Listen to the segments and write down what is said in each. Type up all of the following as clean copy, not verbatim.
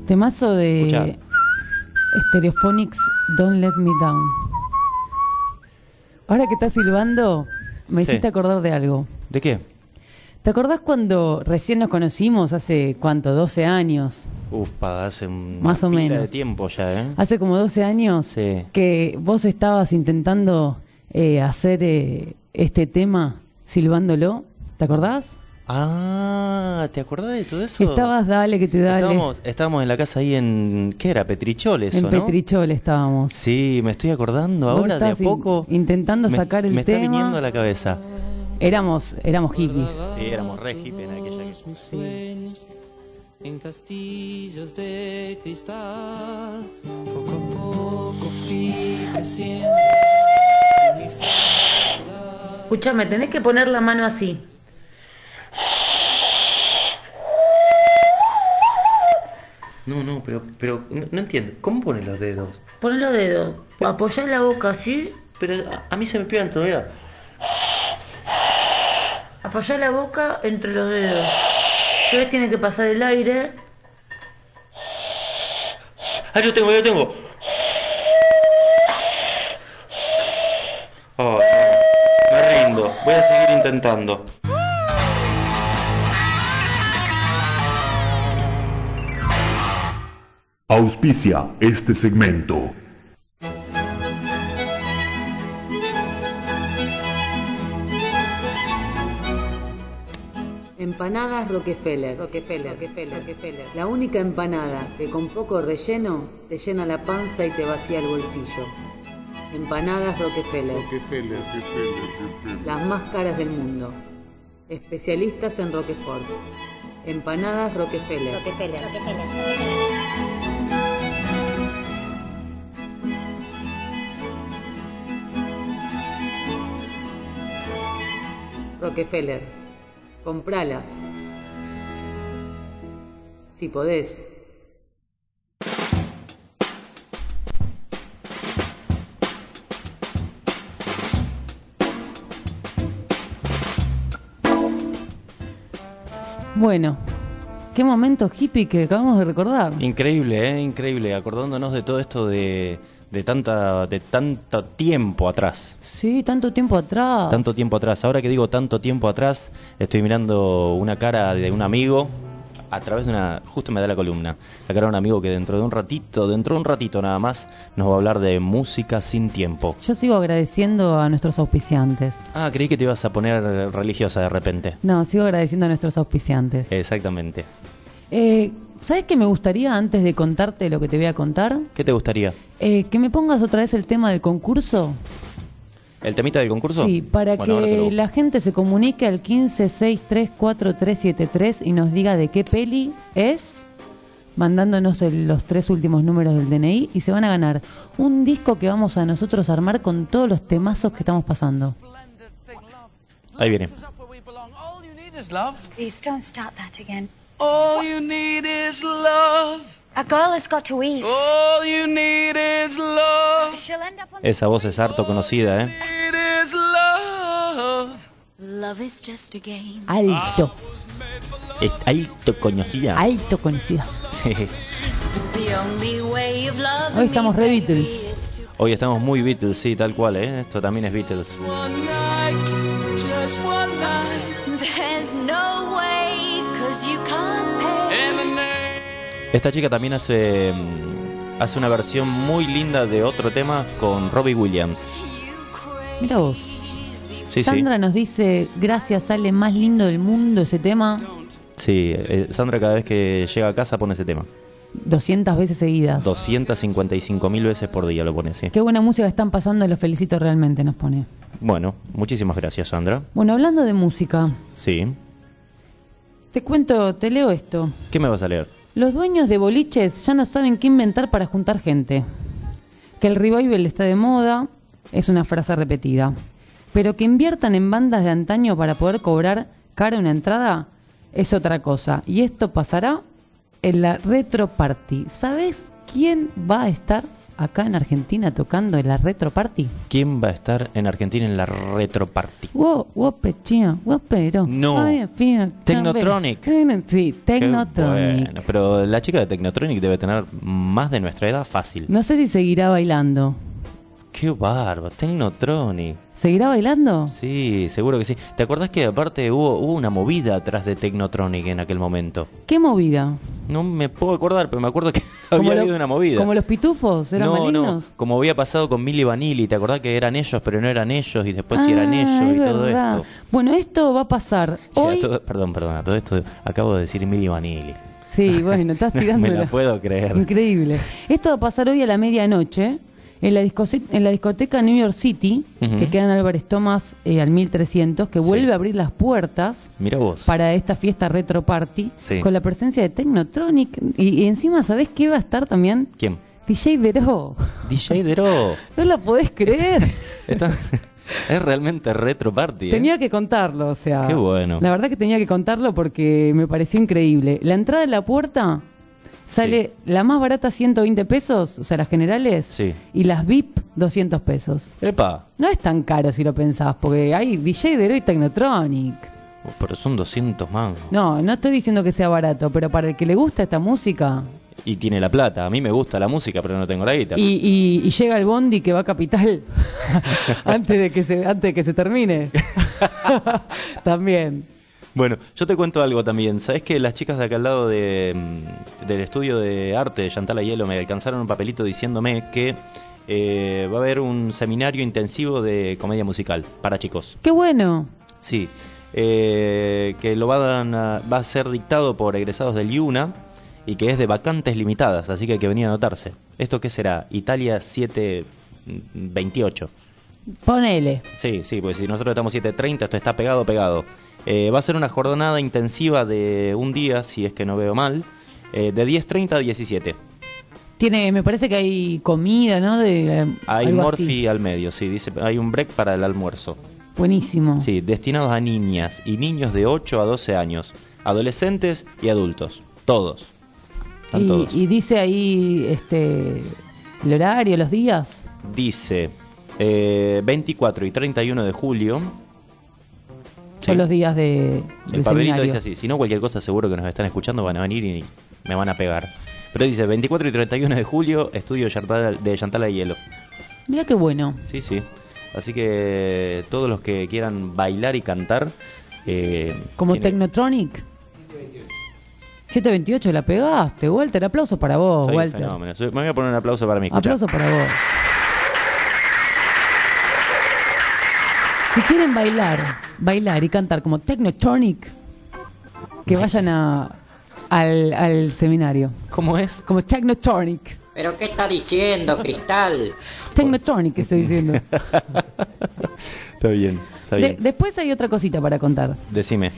Temazo de Escuchá. Stereophonics, Don't Let Me Down. Ahora que estás silbando, me Sí. hiciste acordar de algo. ¿De qué? ¿Te acordás cuando recién nos conocimos, hace cuánto, 12 años? Hace Más o una pila menos. de tiempo ya, ¿eh? Hace como 12 años Sí. que vos estabas intentando hacer este tema silbándolo. ¿Te acordás? Ah, ¿te acordás de todo eso? Estabas, dale, que te dale. Estábamos en la casa ahí en... ¿Qué era? Petricholes, En ¿o no? Petrichol estábamos. Sí, me estoy acordando Vos ahora de a estabas poco. intentando sacar el me está tema. viniendo a la cabeza. Éramos hippies. Sí, éramos re hippie en aquella que... Mis sueños en castillos de cristal, poco a poco fui creciendo. Escuchame, tenés que poner la mano así. No, pero no entiendo. ¿Cómo pones los dedos? Pon los dedos. Apoyá la boca así. Pero a mí se me pegan todavía. Apoyá la boca entre los dedos. Entonces tiene que pasar el aire. ¡Ah, yo tengo! Oh, no. Me rindo. Voy a seguir intentando. Auspicia este segmento. Empanadas Rockefeller. La única empanada que con poco relleno te llena la panza y te vacía el bolsillo. Empanadas Rockefeller. Las más caras del mundo. Especialistas en Roquefort. Empanadas Rockefeller. Rockefeller. Compralas. Si podés. Bueno, qué momento hippie que acabamos de recordar. Increíble, increíble. Acordándonos de todo esto de tanto tiempo atrás. Sí, tanto tiempo atrás. Tanto tiempo atrás. Ahora que digo tanto tiempo atrás, estoy mirando una cara de un amigo a través de una... Justo me da la columna. La cara de un amigo que dentro de un ratito nada más, nos va a hablar de música sin tiempo. Yo sigo agradeciendo a nuestros auspiciantes. Ah, creí que te ibas a poner religiosa de repente. No, sigo agradeciendo a nuestros auspiciantes. Exactamente. ¿Sabes qué me gustaría antes de contarte lo que te voy a contar? ¿Qué te gustaría? Que me pongas otra vez el tema del concurso. ¿El temita del concurso? Sí, para Bueno, ahora te lo que busco. la gente se comunique al 15634373 y nos diga de qué peli es, mandándonos los 3 últimos números del DNI, y se van a ganar un disco que vamos a nosotros armar con todos los temazos que estamos pasando. Ahí viene. Please don't start that again. All you need is love. A girl has got to eat. All you need is love. She'll end up on Esa voz es harto conocida, ¿eh? It is love. Love is just a game. Alto, Es alto conocida. alto conocida. Sí. The only way of love. Hoy estamos re Beatles. Hoy estamos muy Beatles, sí, tal cual, ¿eh? Esto también es Beatles. One night, just one night. There's no way, 'cause you can't pay. And the name. Esta chica también hace una versión muy linda de otro tema con Robbie Williams. Mira vos. Sí, Sandra nos dice, gracias, sale más lindo del mundo ese tema. sí. Sí, Sandra cada vez que llega a casa pone ese tema. 200 veces seguidas. 255.000 veces por día lo pone, sí. Qué buena música están pasando, los felicito realmente, nos pone. Bueno, muchísimas gracias, Sandra. Bueno, hablando de música, Sí. te leo esto. ¿Qué me vas a leer? Los dueños de boliches ya no saben qué inventar para juntar gente. Que el revival está de moda es una frase repetida. Pero que inviertan en bandas de antaño para poder cobrar cara una entrada es otra cosa. Y esto pasará en la Retro Party. ¿Sabes quién va a estar? acá en Argentina tocando en la Retro Party? ¿Quién va a estar en Argentina en la Retro Party? Pero. No. Technotronic. Sí, Technotronic. Bueno, pero la chica de Technotronic debe tener más de nuestra edad fácil. No sé si seguirá bailando. Qué bárbaro, Technotronic. ¿Seguirá bailando? Sí, seguro que sí. ¿Te acordás que aparte hubo una movida atrás de Technotronic en aquel momento? ¿Qué movida? No me puedo acordar, pero me acuerdo que había habido una movida. ¿Como los pitufos? ¿Eran malignos? No, como había pasado con Milli Vanilli. ¿Te acordás que eran ellos, pero no eran ellos? Y después sí eran ellos y todo verdad. esto. Bueno, esto va a pasar hoy. Perdón, a todo esto acabo de decir Milli Vanilli. Sí, bueno, estás tirando. Me la puedo creer. Increíble. Esto va a pasar hoy a la medianoche en la discoteca New York City, que queda en Álvarez Thomas al 1300, que vuelve a abrir las puertas. Mira vos. Para esta fiesta Retro Party, con la presencia de Technotronic. Y encima, ¿sabés qué va a estar también? ¿Quién? DJ Dero. DJ Dero. No lo podés creer. Es realmente Retro Party. Tenía que contarlo, o sea. Qué bueno. La verdad que tenía que contarlo porque me pareció increíble. La entrada de la puerta sale la más barata 120 pesos, o sea, las generales. Sí. Y las VIP 200 pesos. ¡Epa! No es tan caro si lo pensás, porque hay DJ Dero y Technotronic. Pero son 200 mangos. No estoy diciendo que sea barato, pero para el que le gusta esta música. Y tiene la plata. A mí me gusta la música, pero no tengo la guitarra. Y llega el bondi que va a Capital antes de que se termine. También. Bueno, yo te cuento algo también. ¿Sabés que las chicas de acá al lado del estudio de arte de Chantal Aiello me alcanzaron un papelito diciéndome que va a haber un seminario intensivo de comedia musical para chicos? ¡Qué bueno! Sí, que lo va a ser dictado por egresados del IUNA y que es de vacantes limitadas, así que hay que venir a anotarse. ¿Esto qué será? Italia 728. Ponele. Sí, pues si nosotros estamos 7:30, esto está pegado. Va a ser una jornada intensiva de un día, si es que no veo mal, de 10:30 a 17. Me parece que hay comida, ¿no? Hay morfi al medio, sí, dice, hay un break para el almuerzo. Buenísimo. Sí, destinados a niñas y niños de 8 a 12 años, adolescentes y adultos, todos. Todos. Y dice ahí el horario, los días. Dice 24 y 31 de julio. Son los días de el papelito dice así, si no cualquier cosa seguro que nos están escuchando van a venir y me van a pegar. Pero dice 24 y 31 de julio, estudio de Chantal Aiello. Mira qué bueno. Sí. Así que todos los que quieran bailar y cantar... Como Technotronic. 728, la pegaste, Walter. Aplauso para vos, Soy Walter. Un fenómeno. Me voy a poner un aplauso para mí. Aplauso para vos. Si quieren bailar y cantar como Technotronic, que vayan al seminario. ¿Cómo es? Como Technotronic. ¿Pero qué está diciendo, Cristal? Technotronic, que estoy diciendo. Está bien. Después hay otra cosita para contar. Decime.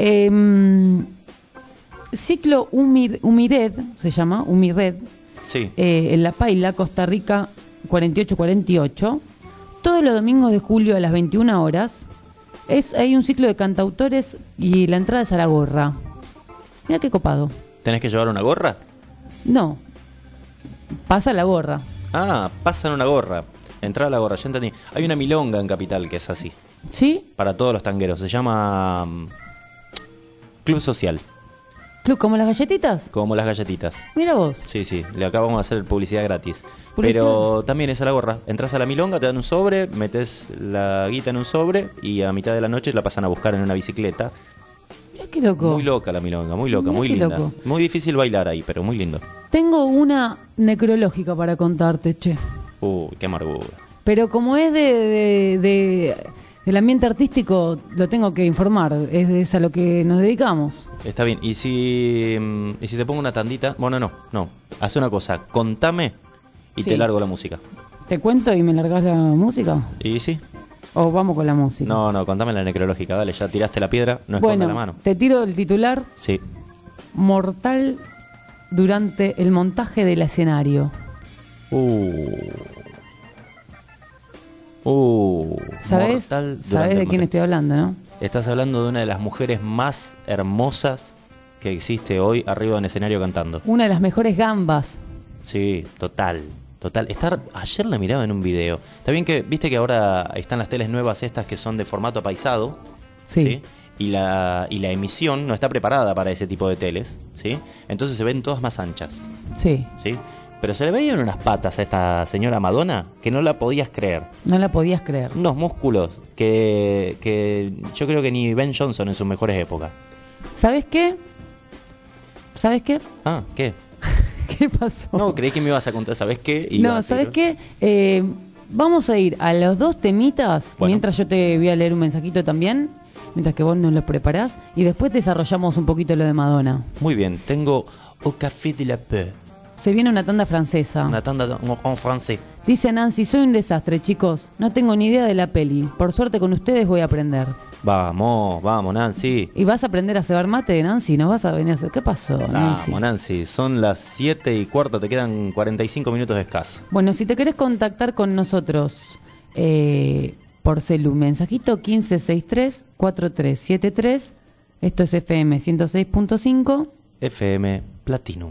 Ciclo Humired, se llama, Humired. Sí. En La Paila, Costa Rica, 4848. Todos los domingos de julio a las 21 horas. Hay un ciclo de cantautores y la entrada es a la gorra. Mira qué copado. ¿Tenés que llevar una gorra? No. Pasa la gorra. Ah, pasan una gorra. Entrar a la gorra, ya entendí. Hay una milonga en Capital que es así. ¿Sí? Para todos los tangueros. Se llama Club Social. ¿Club como las galletitas? Como las galletitas. Mira vos. Sí, le acabamos de hacer publicidad gratis. ¿Publicidad? Pero también es a la gorra. Entras a la milonga, te dan un sobre, metes la guita en un sobre y a mitad de la noche la pasan a buscar en una bicicleta. Mira qué loco. Muy loca la milonga, muy loca, Mirá muy qué linda. loco. Muy difícil bailar ahí, pero muy lindo. Tengo una necrológica para contarte, che. Qué amargura. Pero como es del ambiente artístico, lo tengo que informar. Es a lo que nos dedicamos. Está bien. ¿Y si te pongo una tandita? Bueno, no. Haz una cosa. Contame y Sí. te largo la música. ¿Te cuento y me largás la música? ¿Y sí? ¿O vamos con la música? No, contame la necrológica. Dale, ya tiraste la piedra, no escondas Bueno, la mano. te tiro el titular. Sí. Mortal durante el montaje del escenario. ¿Sabes de quién estoy hablando, no? Estás hablando de una de las mujeres más hermosas que existe hoy arriba de un escenario cantando. Una de las mejores gambas. Sí, total. Total. Ayer la miraba en un video. Está bien que, viste que ahora están las teles nuevas estas que son de formato apaisado. Sí. Y la emisión no está preparada para ese tipo de teles, ¿sí? Entonces se ven todas más anchas. Sí. ¿Sí? Pero se le veían unas patas a esta señora Madonna que no la podías creer. No la podías creer. Unos músculos que yo creo que ni Ben Johnson en sus mejores épocas. ¿Sabes qué? Ah, ¿qué? ¿Qué pasó? No, creí que me ibas a contar, ¿sabes qué? No, ¿sabes qué? Vamos a ir a los 2 temitas, Bueno. mientras yo te voy a leer un mensajito también, mientras que vos nos lo preparás, y después desarrollamos un poquito lo de Madonna. Muy bien, tengo Au Café de la Paix. Se viene una tanda francesa. Una tanda en francés. Dice Nancy, soy un desastre, chicos. No tengo ni idea de la peli. Por suerte con ustedes voy a aprender. Vamos, Nancy. ¿Y vas a aprender a cebar mate, Nancy? ¿No vas a venir a hacer? ¿Qué pasó, Nancy? Vamos, Nancy. Son las 7:15, te quedan 45 minutos de escaso. Bueno, si te querés contactar con nosotros por celu, mensajito 1563-4373. Esto es FM 106.5. FM Platinum.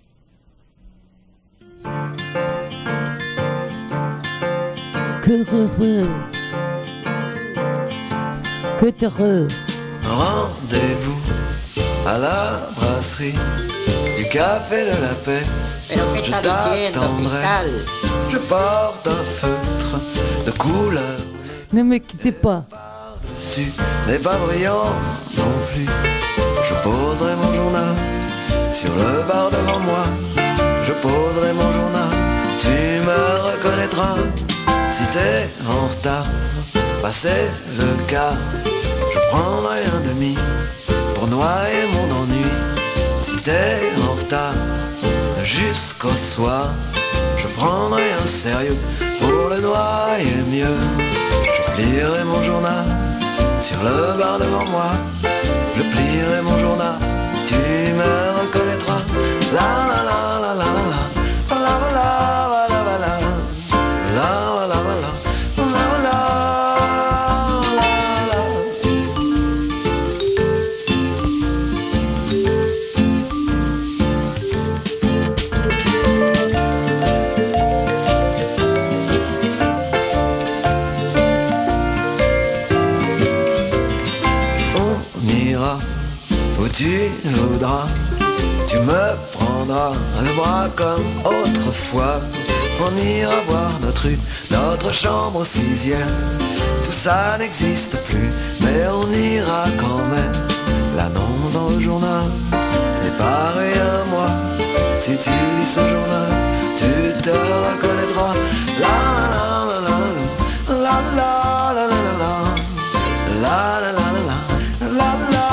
Que heureux. Rendez-vous à la brasserie du Café de la Paix. ¿Pero qué Je está diciendo, t'attendrai. Cristal? Je porte un feutre de couleur Ne me quittez pas. dessus, mais pas brillant non plus. Je poserai mon journal sur le bar devant moi. Je poserai mon journal, tu me reconnaîtras. Si t'es en retard, passer le quart, je prendrai un demi pour noyer mon ennui. Si t'es en retard, jusqu'au soir, je prendrai un sérieux pour le noyer mieux. Je plierai mon journal sur le bar devant moi. Je plierai mon journal, tu me reconnaîtras. La la la la la la la. La la la la la la la. La la la la la. La la la la. On ira où tu voudras. Tu me prendras le bras comme autrefois. On ira voir notre rue, notre chambre au 6e. Tout ça n'existe plus, mais on ira quand même. L'annonce dans le journal est pareil à moi. Si tu lis ce journal, tu te reconnaîtras. La la la la la la la la la la la la la la la la la.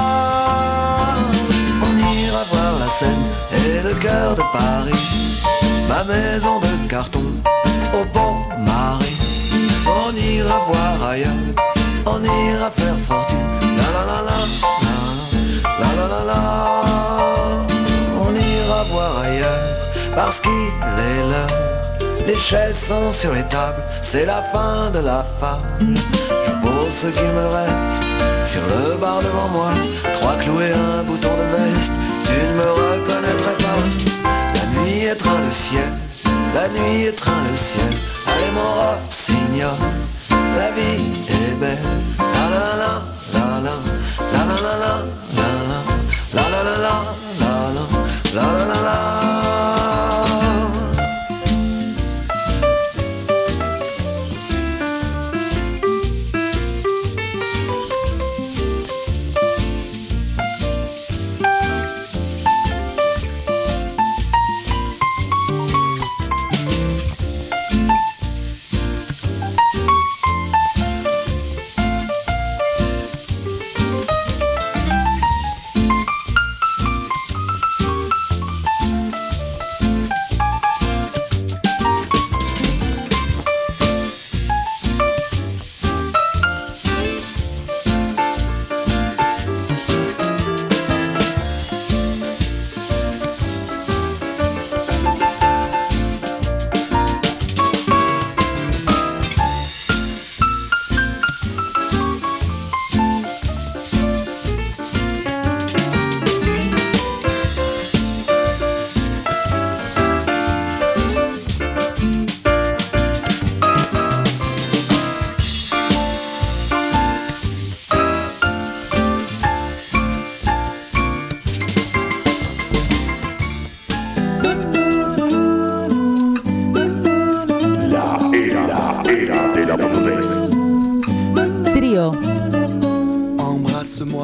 On ira voir la Seine et le cœur de Paris, ma maison de carton au bon mari. On ira voir ailleurs, on ira faire fortune. La la la la la la la la la. On ira voir ailleurs parce qu'il est l'heure. Les chaises sont sur les tables, c'est la fin de la fable. Je pose ce qu'il me reste sur le bar devant moi. 3 clous et un bouton de veste, tu ne me reconnaîtrais pas. La nuit étreint le ciel, la nuit étreint le ciel. Allez mon rossignol, la vie est belle. La la la la la la la la la la la la la la la la la la la.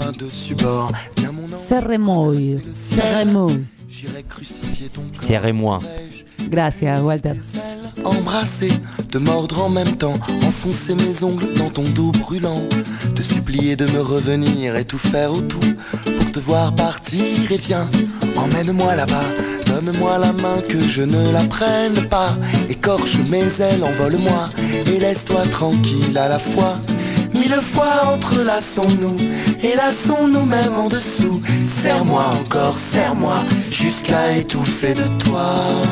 Embrasse-moi dessus bord. Viens mon ange, Serremoy. Serremoy. j'irai crucifier ton corps. Serrez-moi. Gracias, Walter. Embrasser, te mordre en même temps, enfoncer mes ongles dans ton dos brûlant, te supplier de me revenir et tout faire au tout pour te voir partir. Et viens, emmène-moi là-bas, donne-moi la main que je ne la prenne pas, écorche mes ailes, envole-moi et laisse-toi tranquille à la fois. 1000 fois entrelaçons-nous et lassons-nous même en dessous. Serre-moi encore, serre-moi jusqu'à étouffer de toi.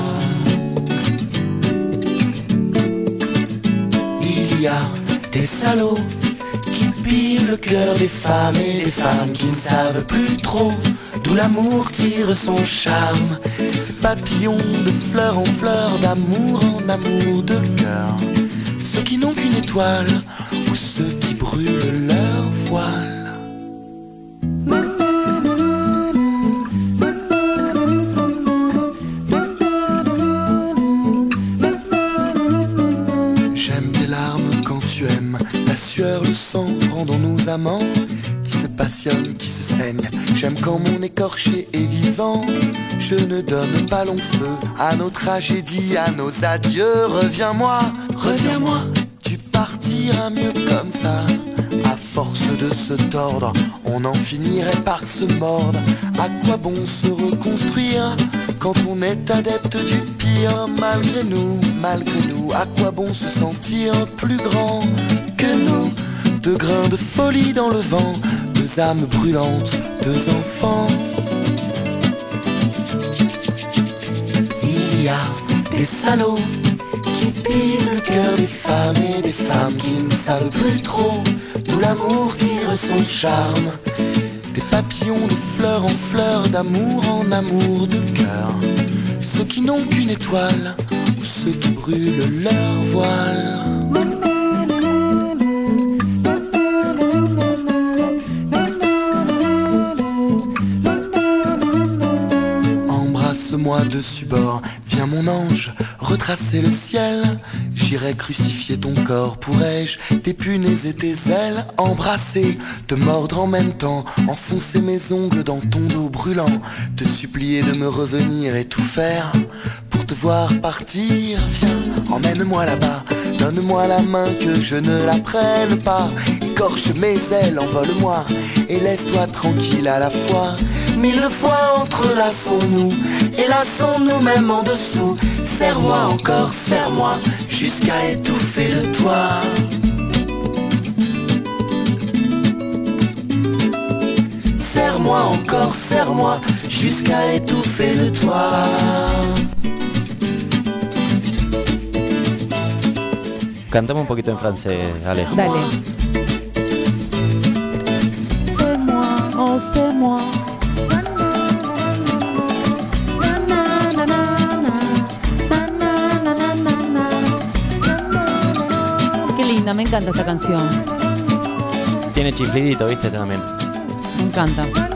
Il y a des salauds qui pillent le cœur des femmes et des femmes qui ne savent plus trop d'où l'amour tire son charme. Papillons de fleur en fleur, d'amour en amour de cœur. Ceux qui n'ont qu'une étoile ou ceux qui brûlent leur voile. J'aime tes larmes quand tu aimes, la sueur, le sang, rendons-nous amants qui se passionnent, qui se saignent. J'aime quand mon écorché est vivant. Je ne donne pas long feu à nos tragédies, à nos adieux. Reviens-moi, reviens-moi, tu partiras mieux comme ça. À force de se tordre, on en finirait par se mordre. À quoi bon se reconstruire quand on est adepte du pire? Malgré nous, à quoi bon se sentir plus grand que nous? Deux grains de folie dans le vent, deux âmes brûlantes, deux enfants. Il y a des salauds qui pillent le cœur des femmes et des femmes qui ne savent plus trop d'où l'amour tire son charme. Des papillons de fleur en fleur, d'amour en amour de cœur. Ceux qui n'ont qu'une étoile ou ceux qui brûlent leur voile. Embrasse-moi dessus bord, viens mon ange, retracer le ciel. J'irai crucifier ton corps, pourrais-je t'épunéser tes ailes? Embrasser, te mordre en même temps, enfoncer mes ongles dans ton dos brûlant, te supplier de me revenir et tout faire pour te voir partir. Viens, emmène-moi là-bas, donne-moi la main que je ne la prenne pas, écorche mes ailes, envole-moi et laisse-toi tranquille à la fois. 1000 fois entrelaçons-nous et lassons-nous même en dessous. Serre-moi encore, serre-moi jusqu'à étouffer de toi. Serre-moi encore, serre-moi jusqu'à étouffer de toi. Cantame un poquito en francés, Ale. Dale. C'est moi, oh c'est moi. Qué linda, me encanta esta canción. Tiene chiflidito, viste, también. Me encanta.